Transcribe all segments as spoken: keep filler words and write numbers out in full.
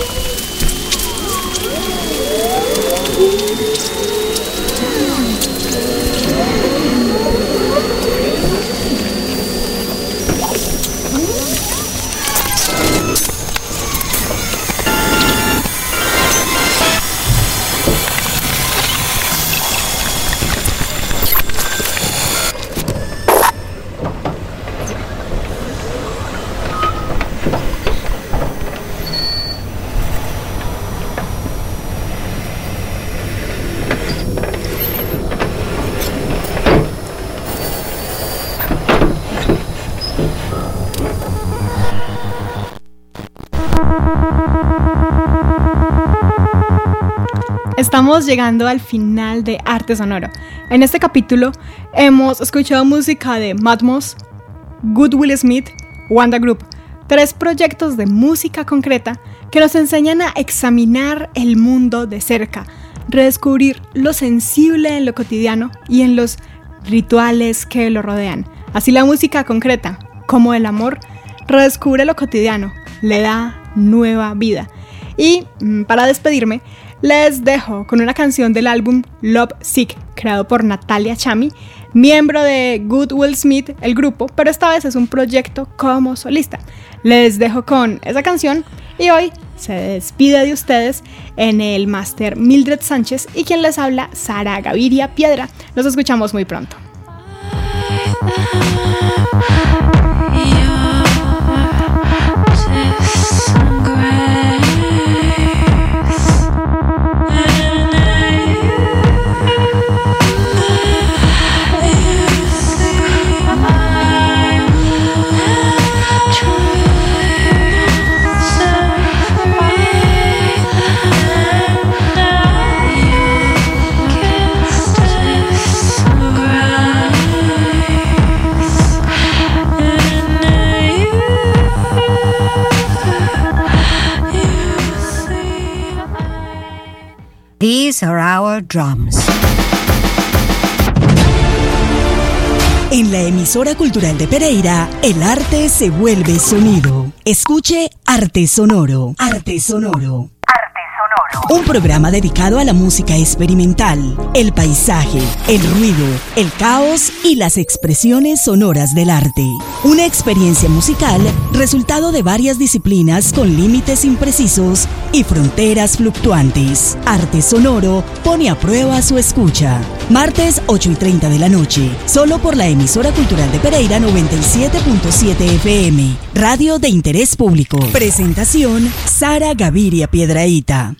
Estamos llegando al final de Arte Sonoro. En este capítulo hemos escuchado música de Matmos, Good Will Smith, Wanda Group, tres proyectos de música concreta que nos enseñan a examinar el mundo de cerca, redescubrir lo sensible en lo cotidiano y en los rituales que lo rodean. Así la música concreta, como el amor, redescubre lo cotidiano, le da nueva vida. Y para despedirme, les dejo con una canción del álbum Love Sick, creado por Natalia Chami, miembro de Good Will Smith, el grupo, pero esta vez es un proyecto como solista. Les dejo con esa canción y hoy se despide de ustedes en el máster Mildred Sánchez y quien les habla, Sara Gaviria Piedra. Nos escuchamos muy pronto. These are our drums. En la emisora cultural de Pereira, el arte se vuelve sonido. Escuche Arte Sonoro. Arte Sonoro. Un programa dedicado a la música experimental, el paisaje, el ruido, el caos y las expresiones sonoras del arte. Una experiencia musical resultado de varias disciplinas con límites imprecisos y fronteras fluctuantes. Arte Sonoro pone a prueba su escucha. Martes ocho y treinta de la noche, solo por la emisora cultural de Pereira noventa y siete punto siete F M, radio de interés público. Presentación, Sara Gaviria Piedrahita.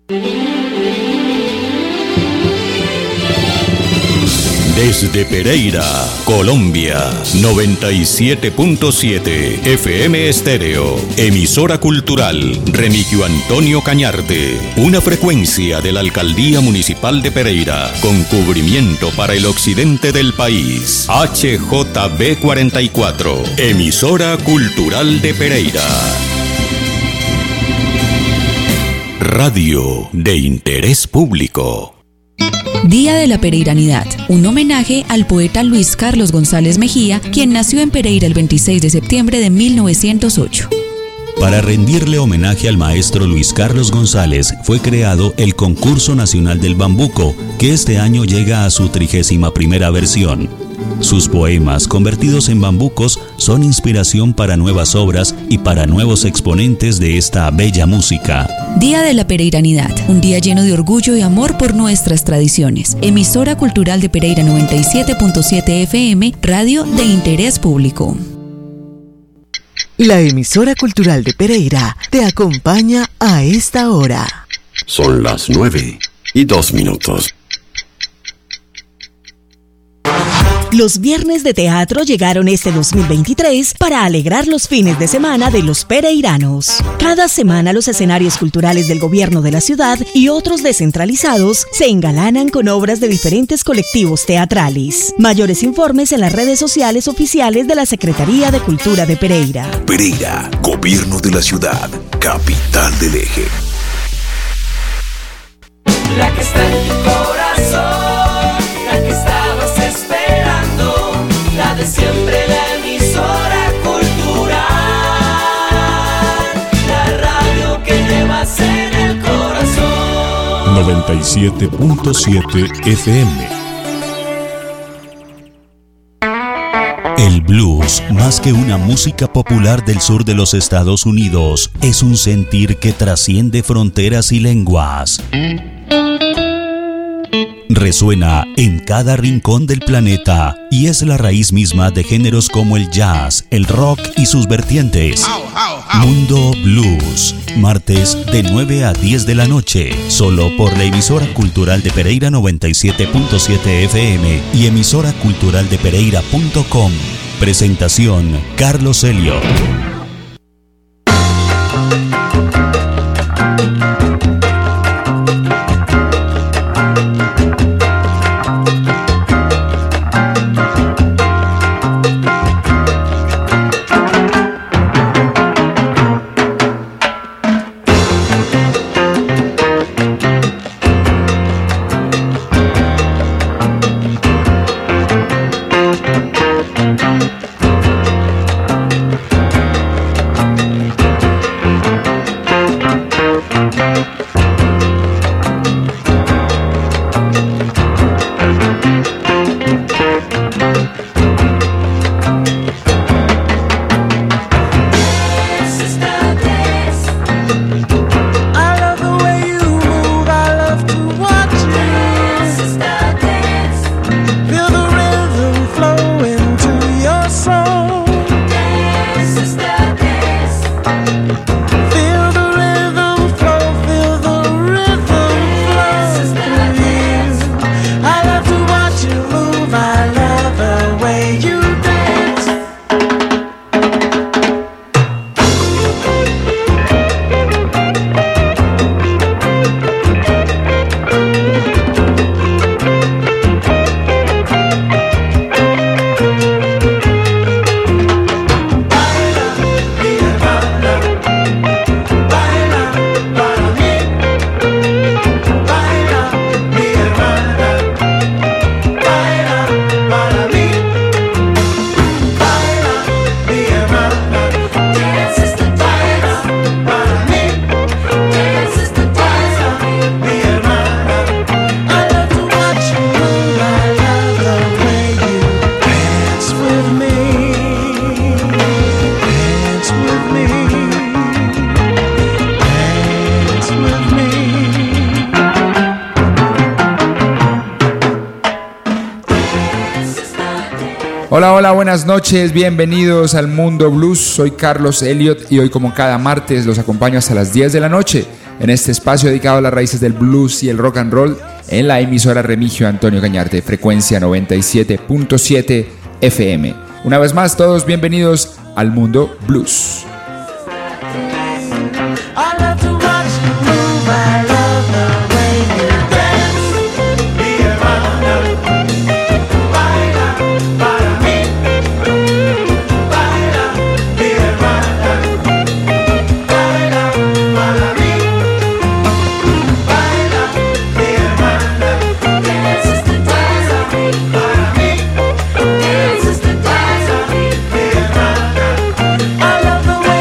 Desde Pereira, Colombia, noventa y siete punto siete F M Estéreo, emisora cultural Remigio Antonio Cañarte, una frecuencia de la Alcaldía Municipal de Pereira, con cubrimiento para el occidente del país, H J B cuarenta y cuatro, emisora cultural de Pereira. Radio de interés público. Día de la Pereiranidad, un homenaje al poeta Luis Carlos González Mejía, quien nació en Pereira el veintiséis de septiembre de mil novecientos ocho. Para rendirle homenaje al maestro Luis Carlos González, fue creado el Concurso Nacional del Bambuco, que este año llega a su trigésima primera versión. Sus poemas, convertidos en bambucos, son inspiración para nuevas obras y para nuevos exponentes de esta bella música. Día de la Pereiranidad, un día lleno de orgullo y amor por nuestras tradiciones. Emisora cultural de Pereira noventa y siete punto siete F M, radio de interés público. La emisora cultural de Pereira te acompaña a esta hora. Son las nueve y dos minutos. Los viernes de teatro llegaron este dos mil veintitrés para alegrar los fines de semana de los pereiranos. Cada semana los escenarios culturales del gobierno de la ciudad y otros descentralizados se engalanan con obras de diferentes colectivos teatrales. Mayores informes en las redes sociales oficiales de la Secretaría de Cultura de Pereira. Pereira, gobierno de la ciudad, capital del eje. La que está en tu corazón, la que estabas esperando, la de siempre, la emisora cultural, la radio que llevas noventa y siete punto siete F M. El blues, más que una música popular del sur de los Estados Unidos, es un sentir que trasciende fronteras y lenguas. Resuena en cada rincón del planeta y es la raíz misma de géneros como el jazz, el rock y sus vertientes. Mundo Blues, martes de nueve a diez de la noche, solo por la emisora cultural de Pereira noventa y siete punto siete F M y emisora cultural de pereira punto com. Presentación, Carlos Elliott. Hola, hola, buenas noches, bienvenidos al Mundo Blues. Soy Carlos Elliott y hoy, como cada martes, los acompaño hasta las diez de la noche en este espacio dedicado a las raíces del blues y el rock and roll en la emisora Remigio Antonio Cañarte, frecuencia noventa y siete punto siete F M. Una vez más, todos bienvenidos al Mundo Blues. I love the way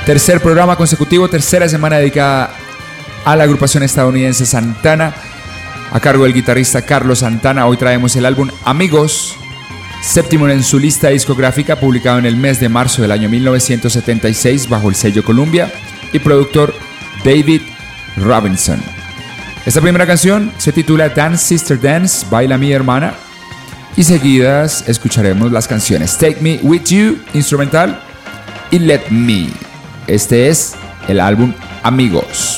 Tercer programa consecutivo, tercera semana dedicada a la agrupación estadounidense Santana, a cargo del guitarrista Carlos Santana. Hoy traemos el álbum Amigos, séptimo en su lista discográfica, publicado en el mes de marzo del año mil novecientos setenta y seis bajo el sello Columbia, y productor David Robinson. Esta primera canción se titula Dance Sister Dance, Baila mi hermana, y seguidas escucharemos las canciones Take Me With You, instrumental, y Let Me. Este es el álbum Amigos.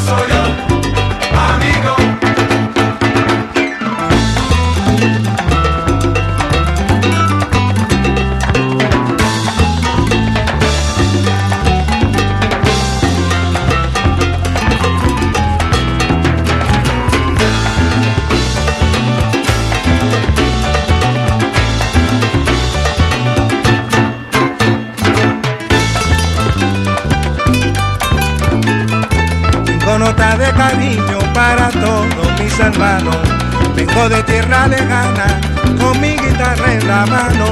nota de cariño para todos mis hermanos. Vengo de tierra lejana con mi guitarra en la mano.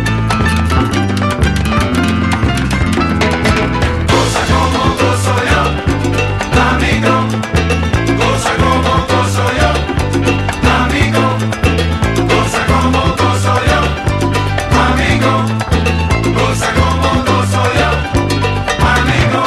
Goza como gozo yo, amigo. Goza como gozo yo, amigo. Goza como gozo yo, amigo. Goza como gozo yo, amigo.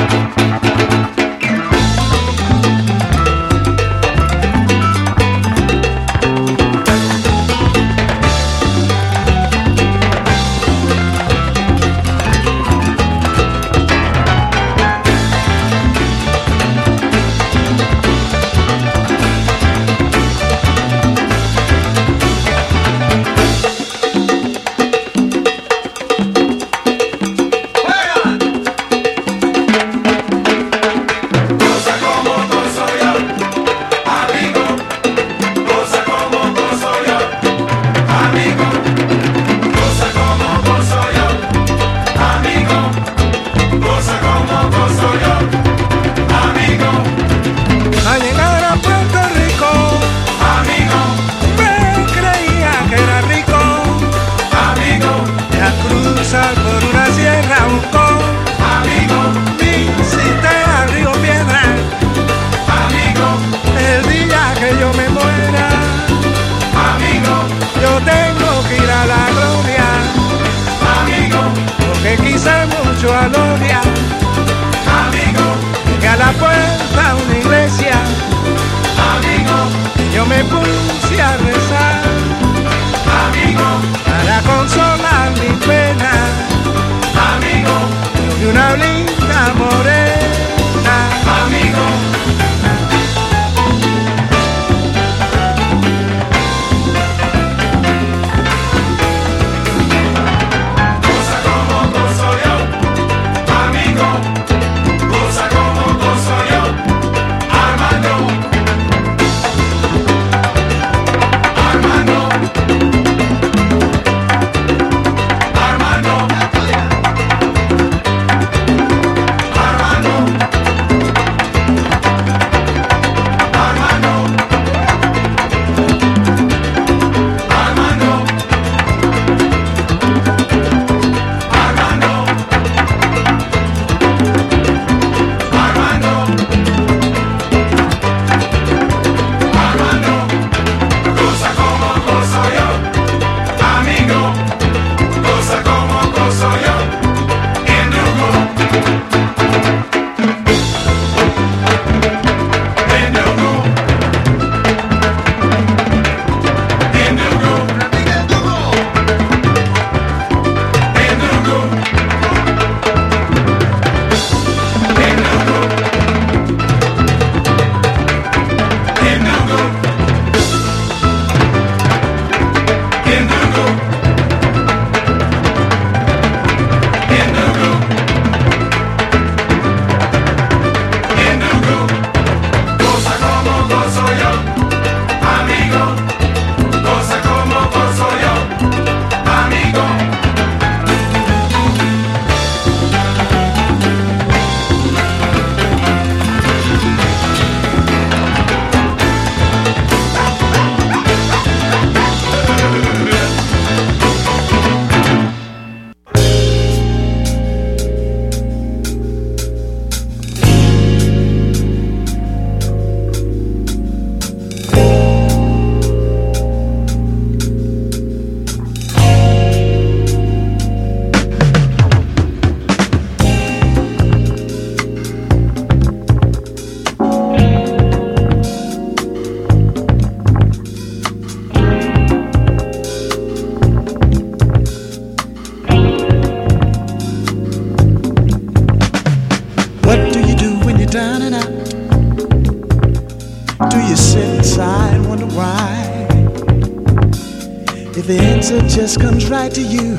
Just comes right to you.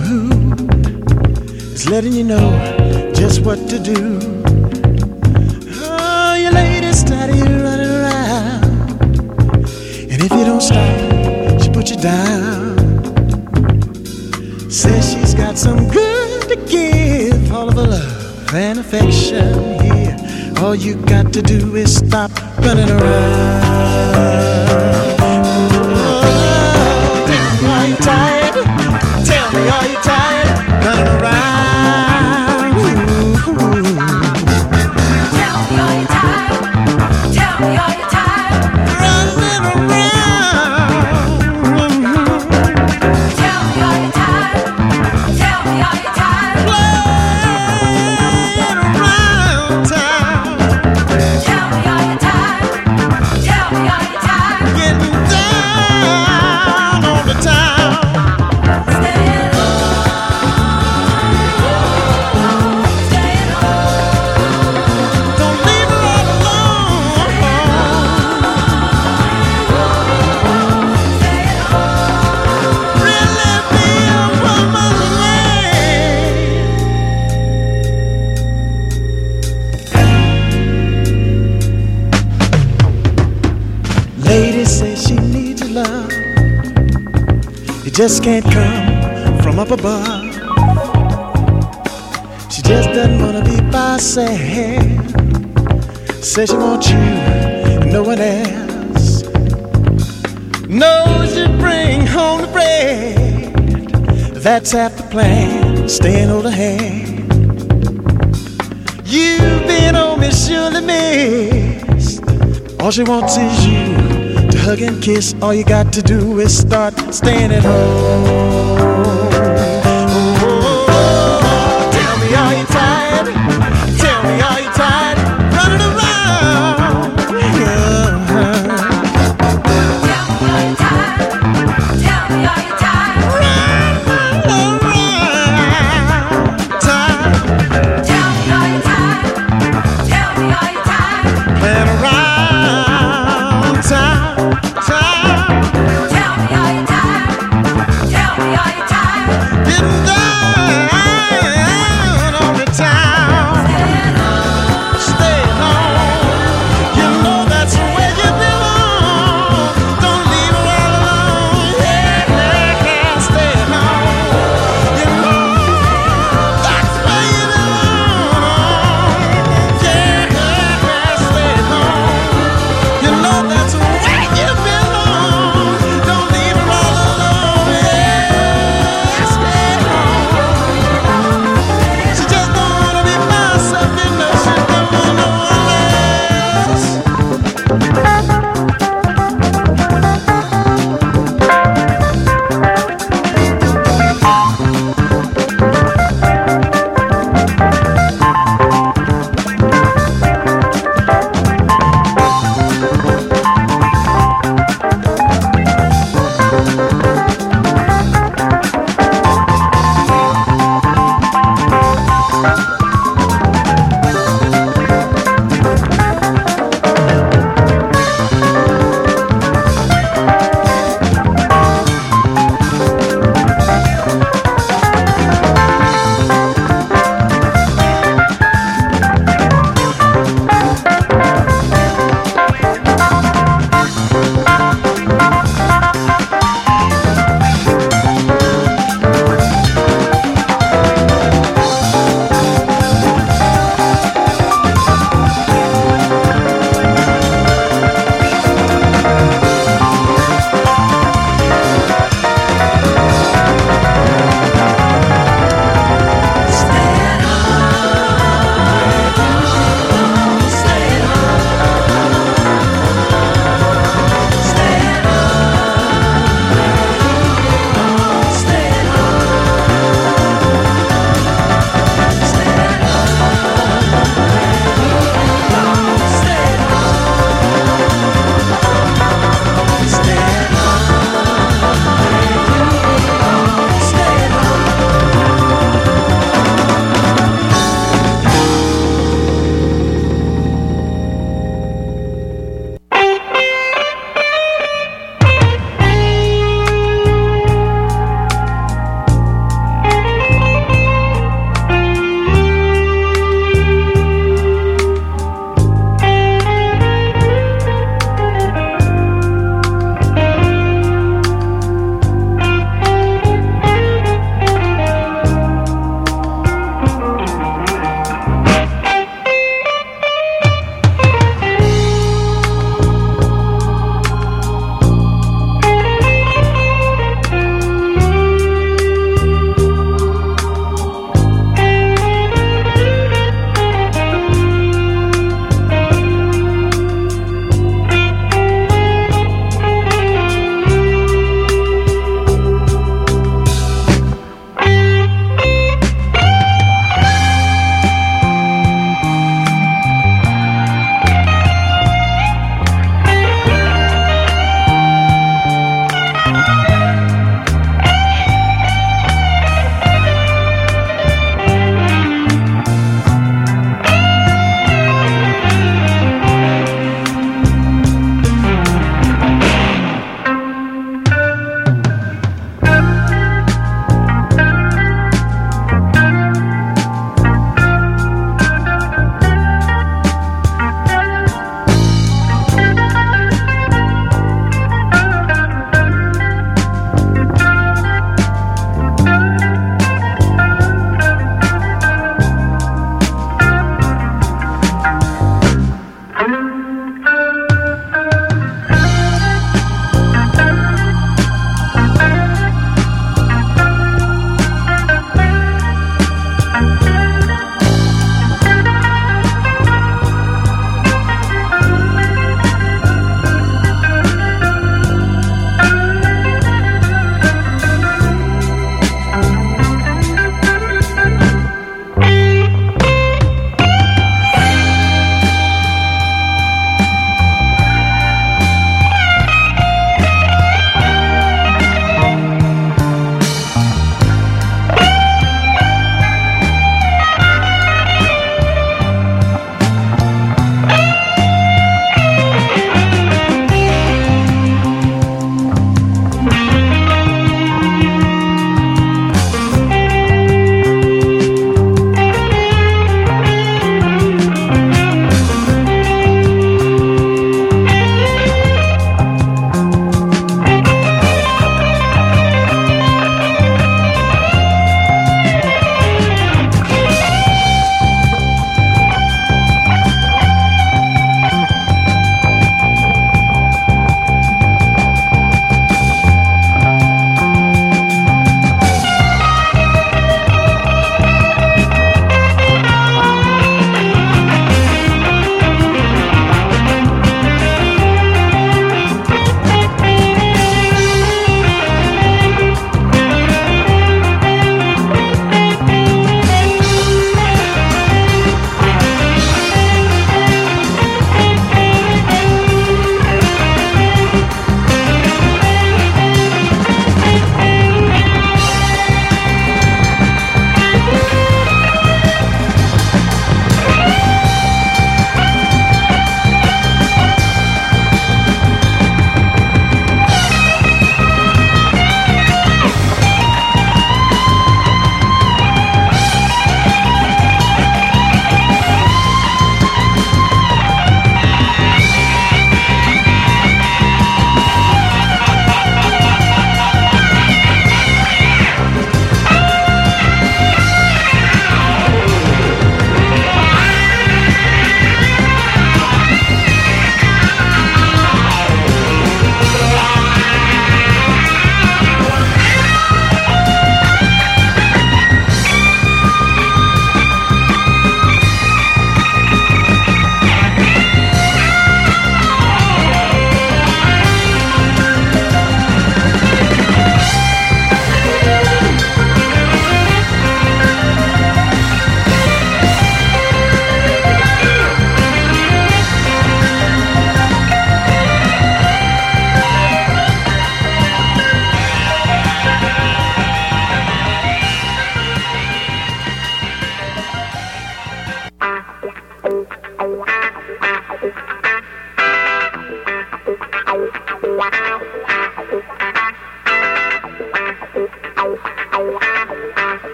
It's letting you know just what to do. Oh, your lady started running around, and if you don't stop, she put you down. Says she's got some good to give, all of her love and affection here, All you got to do is stop running around. Oh, tell me, are you tired? Tell me, are you tired? Running around. Ooh. Tell me, are you tired? Tell me, are you tired? Running around. Tell me, are you tired? Tell me, are you tired? Playing around town. Tell me, are you tired? Tell me, are you tired? Getting down on the town. Staying home, staying home. Don't leave her all alone. Staying home. Really be a woman's way. Lady says she needs your love. It just can't come from up above. She just doesn't wanna be by herself. Says she wants you and no one else. Knows you bring home the bread. That's half the plan, staying hold her hand. You've been on me, surely missed. All she wants is you to hug and kiss. All you got to do is start staying at home. Oh, tell me, are you tired? Tell me, are you tired? Running around. Yeah. Tell me, are you tired? Tell me, are you tired? Running around. Tired. Tell me, are you tired? Tell me, are you tired? Playing around town, town. Tell me, are you tired? Tell me, are you tired?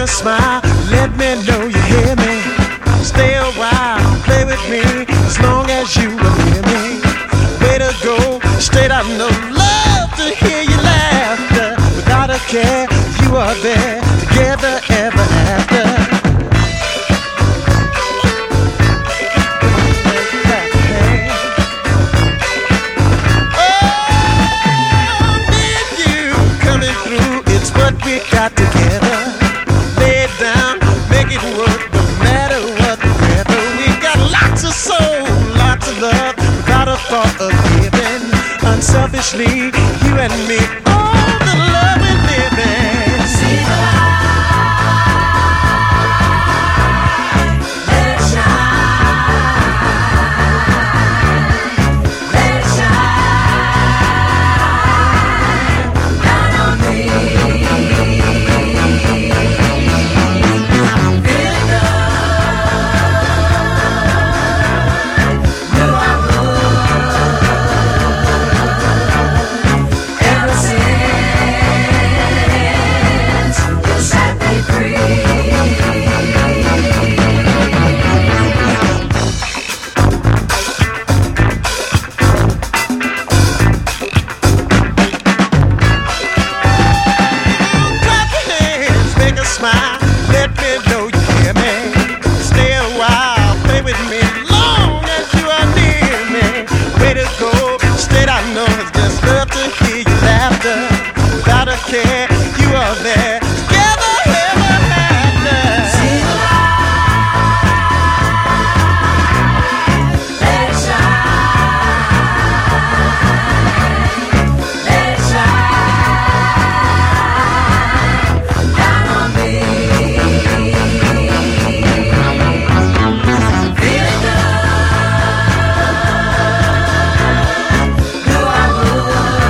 a smile, let me know you hear me. Stay a while, play with me, as long as you will hear me. Way to go, straight out no love to hear your laughter. Without a care, you are there, together ever after. What we got together, lay it down, make it work, no matter what the weather. We got lots of soul, lots of love, without a thought of giving. Unselfishly, you and me, all the love we live in. See the light, let it shine, let it shine down on me. Without a care, you are there, together ever after. See the light, let it shine, let it shine down on me. Feeling good, do I move?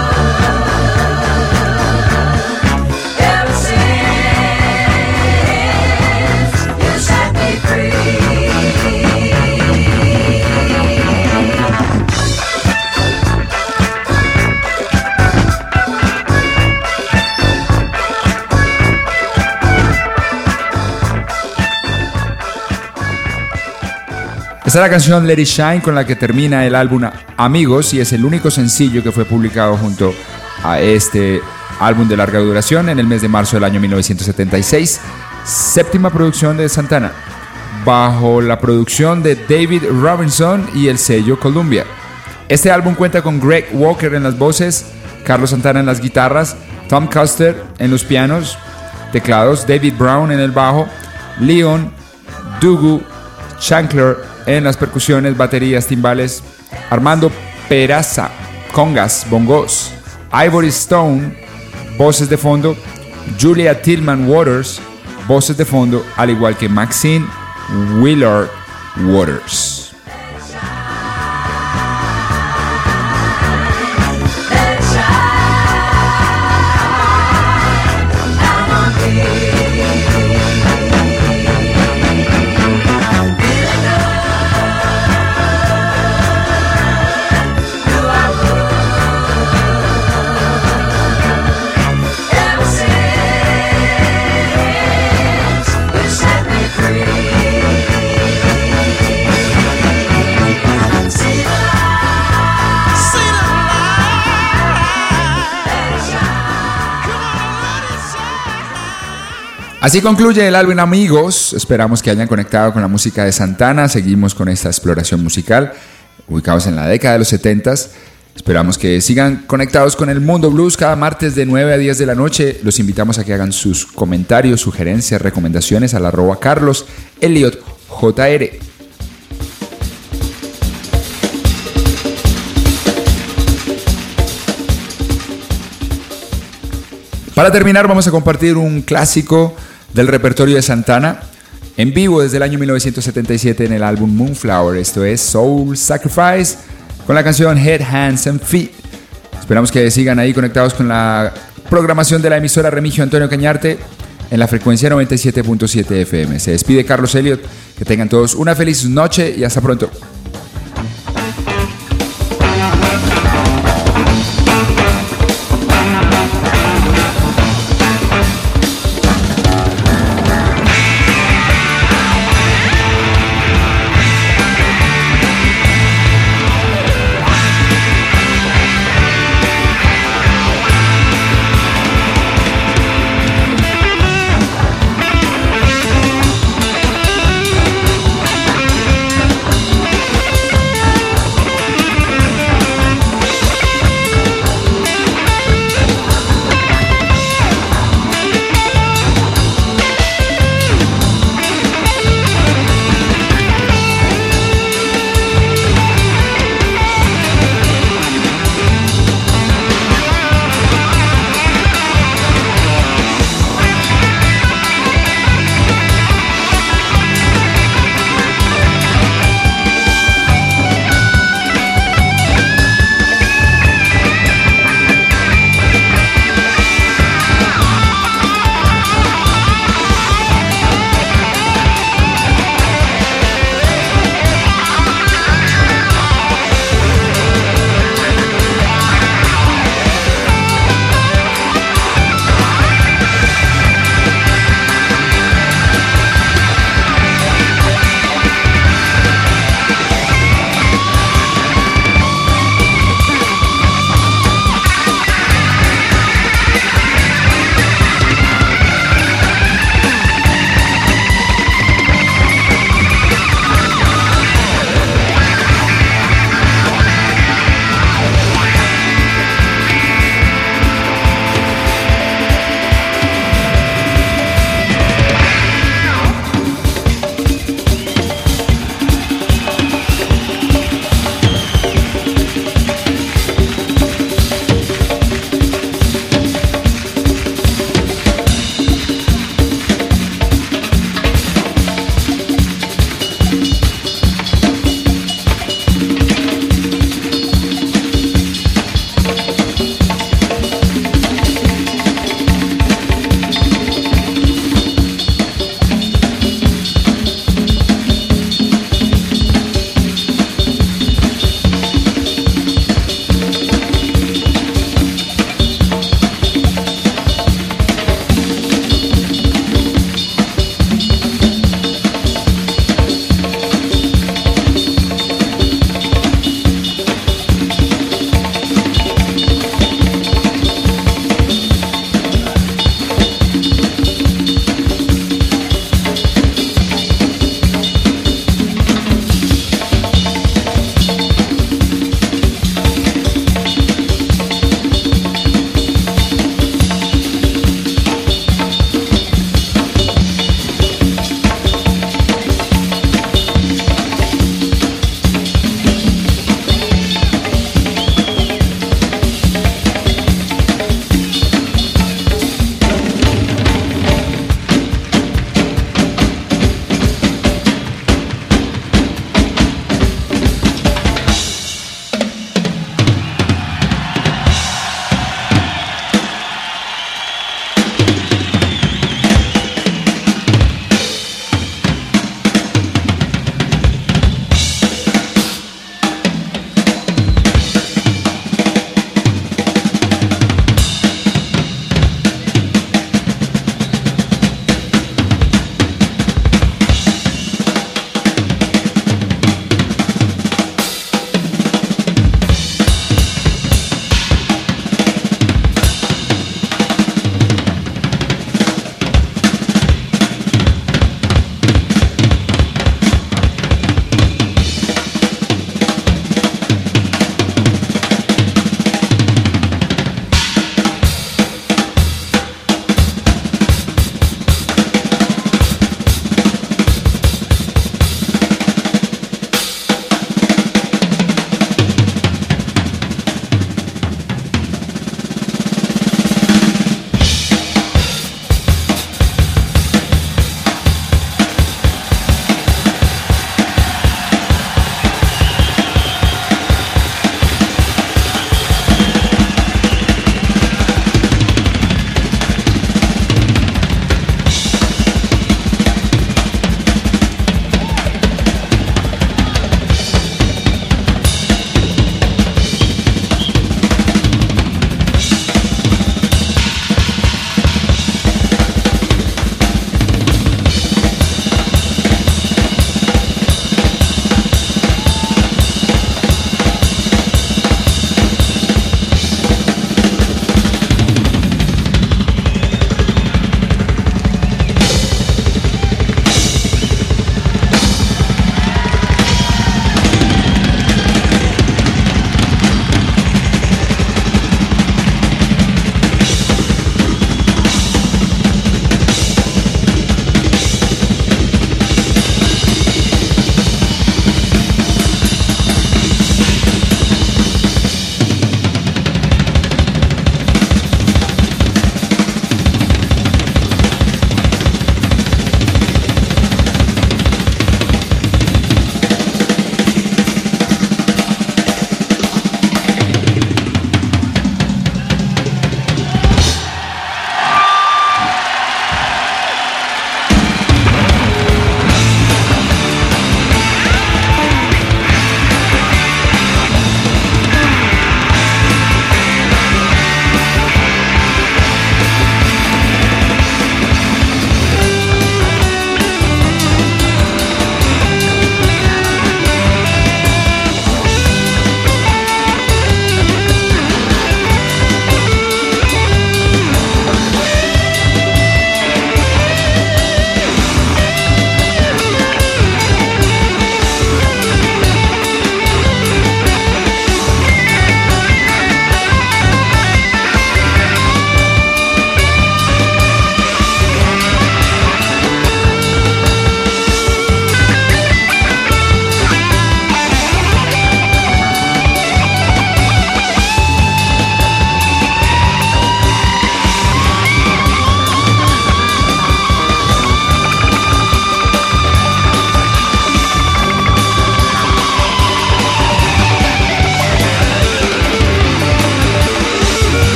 Esta es la canción Let It Shine con la que termina el álbum Amigos y es el único sencillo que fue publicado junto a este álbum de larga duración en el mes de marzo del año mil novecientos setenta y seis, séptima producción de Santana, bajo la producción de David Robinson y el sello Columbia. Este álbum cuenta con Greg Walker en las voces, Carlos Santana en las guitarras, Tom Custer en los pianos, teclados, David Brown en el bajo, Leon Dugu Chancler en las percusiones, baterías, timbales, Armando Peraza, congas, bongos, Ivory Stone, voces de fondo, Julia Tillman Waters, voces de fondo, al igual que Maxine Willard Waters. Así concluye el álbum Amigos. Esperamos que hayan conectado con la música de Santana. Seguimos con esta exploración musical, ubicados en la década de los setentas. Esperamos que sigan conectados con el Mundo Blues cada martes de nueve a diez de la noche. Los invitamos a que hagan sus comentarios, sugerencias, recomendaciones al arroba Carlos Elliot J R. Para terminar, vamos a compartir un clásico del repertorio de Santana en vivo desde el año mil novecientos setenta y siete en el álbum Moonflower. Esto es Soul Sacrifice con la canción Head, Hands and Feet. Esperamos que sigan ahí conectados con la programación de la emisora Remigio Antonio Cañarte en la frecuencia noventa y siete punto siete F M. Se despide Carlos Elliot. Que tengan todos una feliz noche y hasta pronto.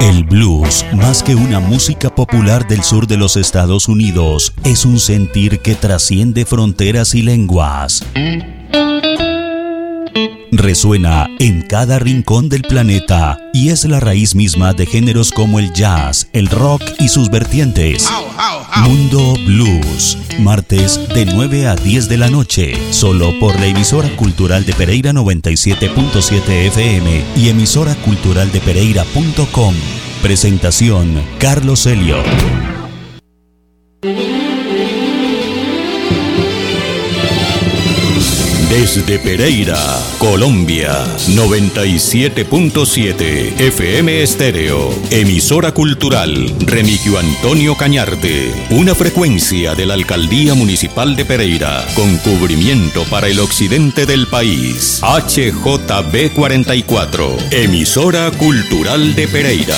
El blues, más que una música popular del sur de los Estados Unidos, es un sentir que trasciende fronteras y lenguas. Resuena en cada rincón del planeta y es la raíz misma de géneros como el jazz, el rock y sus vertientes. Mundo Blues, martes de nueve a diez de la noche, solo por la emisora cultural de Pereira noventa y siete punto siete F M y emisora cultural de pereira punto com. Presentación Carlos Elliot. Desde Pereira, Colombia, noventa y siete punto siete F M Estéreo, emisora cultural Remigio Antonio Cañarte, una frecuencia de la Alcaldía Municipal de Pereira, con cubrimiento para el occidente del país, H J B cuarenta y cuatro, emisora cultural de Pereira.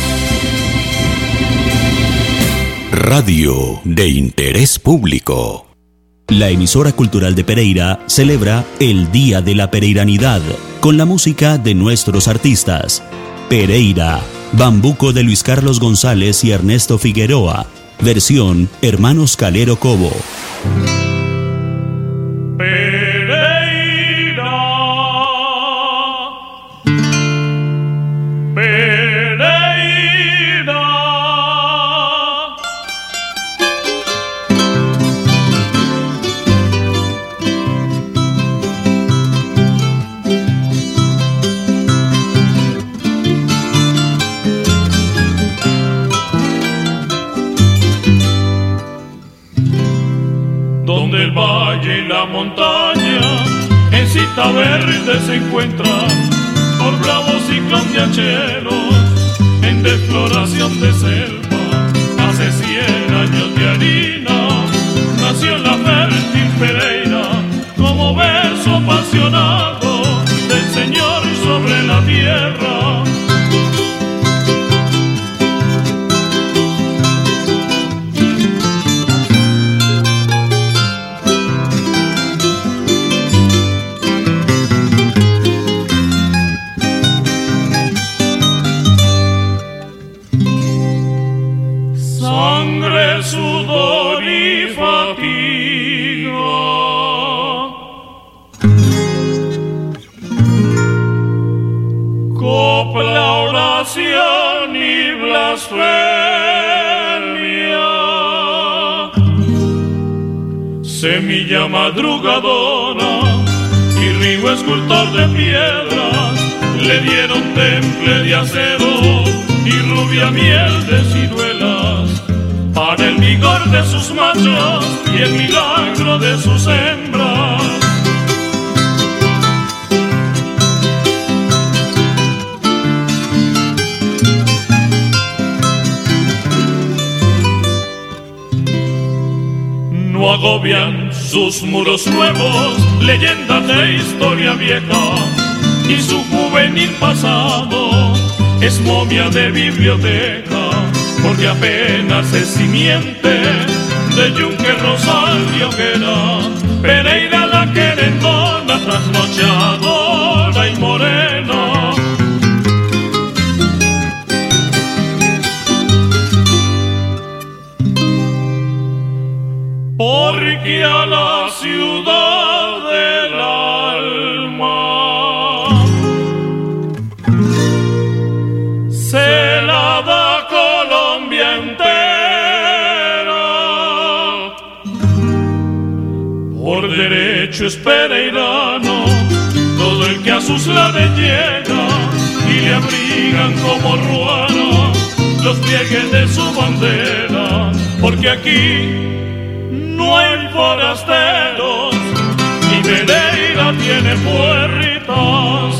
Radio de interés público. La emisora cultural de Pereira celebra el Día de la Pereiranidad con la música de nuestros artistas. Pereira, Bambuco de Luis Carlos González y Ernesto Figueroa, versión Hermanos Calero Cobo. La montaña en cita verde se encuentran por bravos ciclondiacheros en defloración de selva. Hace cien años de harina nació la fértil Pereira como verso apasionado del Señor sobre la tierra. Sudor y fatiga, copla, oración y blasfemia, semilla madrugadora y río escultor de piedras, le dieron temple de acero y rubia miel de ciruelas, para el vigor de sus machos y el milagro de sus hembras. No agobian sus muros nuevos, leyendas de historia vieja, y su juvenil pasado es momia de biblioteca. Porque apenas es simiente de yunque, rosal y hoguera, Pereira la querendona, trasnochadora y morena. Porque a la ciudad del alma se la da por derecho es pereirano todo el que a sus lares llega y le abrigan como ruana los pliegues de su bandera, porque aquí no hay forasteros y Pereira tiene puerritas.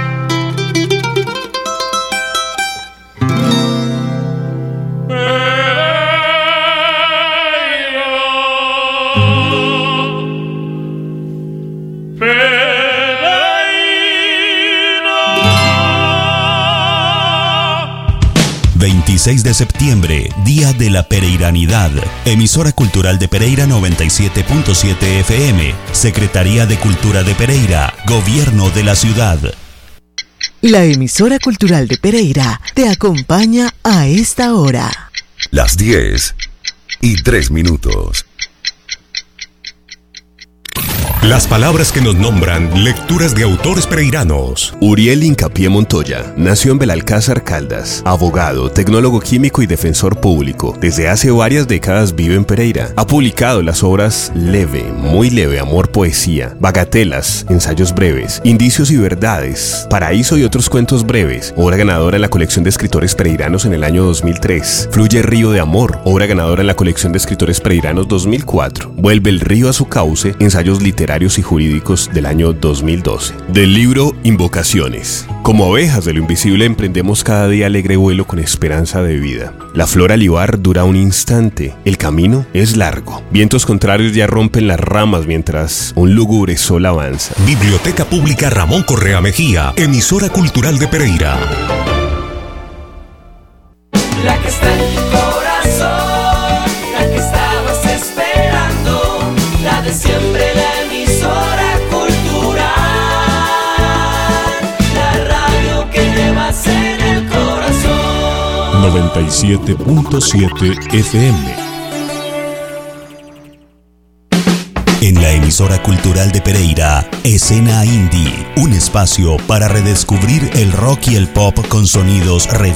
veintiséis de septiembre, Día de la Pereiranidad. Emisora Cultural de Pereira noventa y siete punto siete F M. Secretaría de Cultura de Pereira. Gobierno de la Ciudad. La emisora cultural de Pereira te acompaña a esta hora. Las diez y tres minutos. Las palabras que nos nombran, lecturas de autores pereiranos. Uriel Hincapié Montoya nació en Belalcázar, Caldas. Abogado, tecnólogo químico y defensor público. Desde hace varias décadas vive en Pereira. Ha publicado las obras Leve, Muy Leve, Amor, Poesía, Bagatelas, Ensayos Breves, Indicios y Verdades, Paraíso y otros cuentos breves, obra ganadora en la colección de escritores pereiranos en el año dos mil tres. Fluye Río de Amor, obra ganadora en la colección de escritores pereiranos dos mil cuatro. Vuelve el río a su cauce, ensayos literarios y jurídicos del año dos mil doce. Del libro Invocaciones. Como abejas de lo invisible emprendemos cada día alegre vuelo con esperanza de vida. La flor alivar dura un instante, el camino es largo. Vientos contrarios ya rompen las ramas mientras un lúgubre sol avanza. Biblioteca Pública Ramón Correa Mejía, emisora cultural de Pereira. La que está en tu corazón, la que estabas esperando, la de siempre, la emisora cultural, la radio que llevas en el corazón. noventa y siete punto siete F M. En la emisora cultural de Pereira, Escena Indie, un espacio para redescubrir el rock y el pop con sonidos